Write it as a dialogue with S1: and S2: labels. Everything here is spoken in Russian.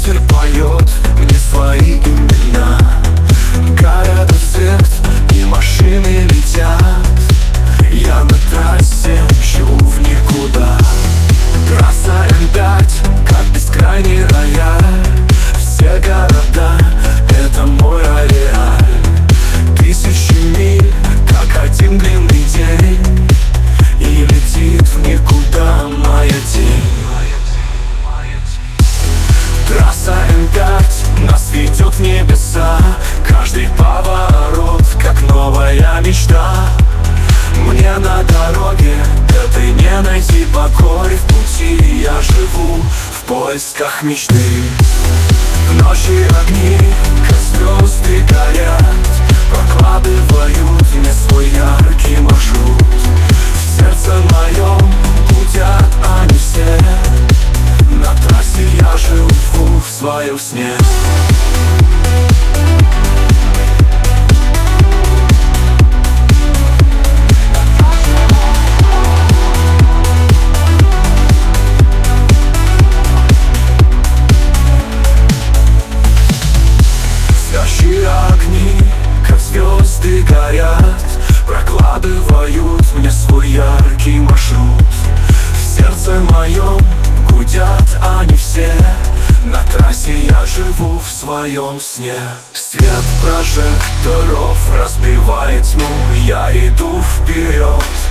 S1: ветер поет мне свои имена. Горят свет и машины летят, я на трассе мчу в никуда. Трасса М5, как бескрайний рояль. Все города — это мой ареаль. Тысячи миль, как один длинный день, и летит в никуда моя тень. Трасса М5 нас ведет в небеса. Каждый поворот, как новая мечта. Мне на дороге этой не найти покой. В пути я живу в поисках мечты. В ночи огни, как звезды горят, прокладывают мне свой яркий маршрут. В сердце моем гудят они все, на трассе я живу в своем сне. Огни, как звезды горят, прокладывают мне свой яркий маршрут. В сердце моем гудят они все, на трассе я живу в своем сне. Свет прожекторов разбивает тьму, я иду вперед.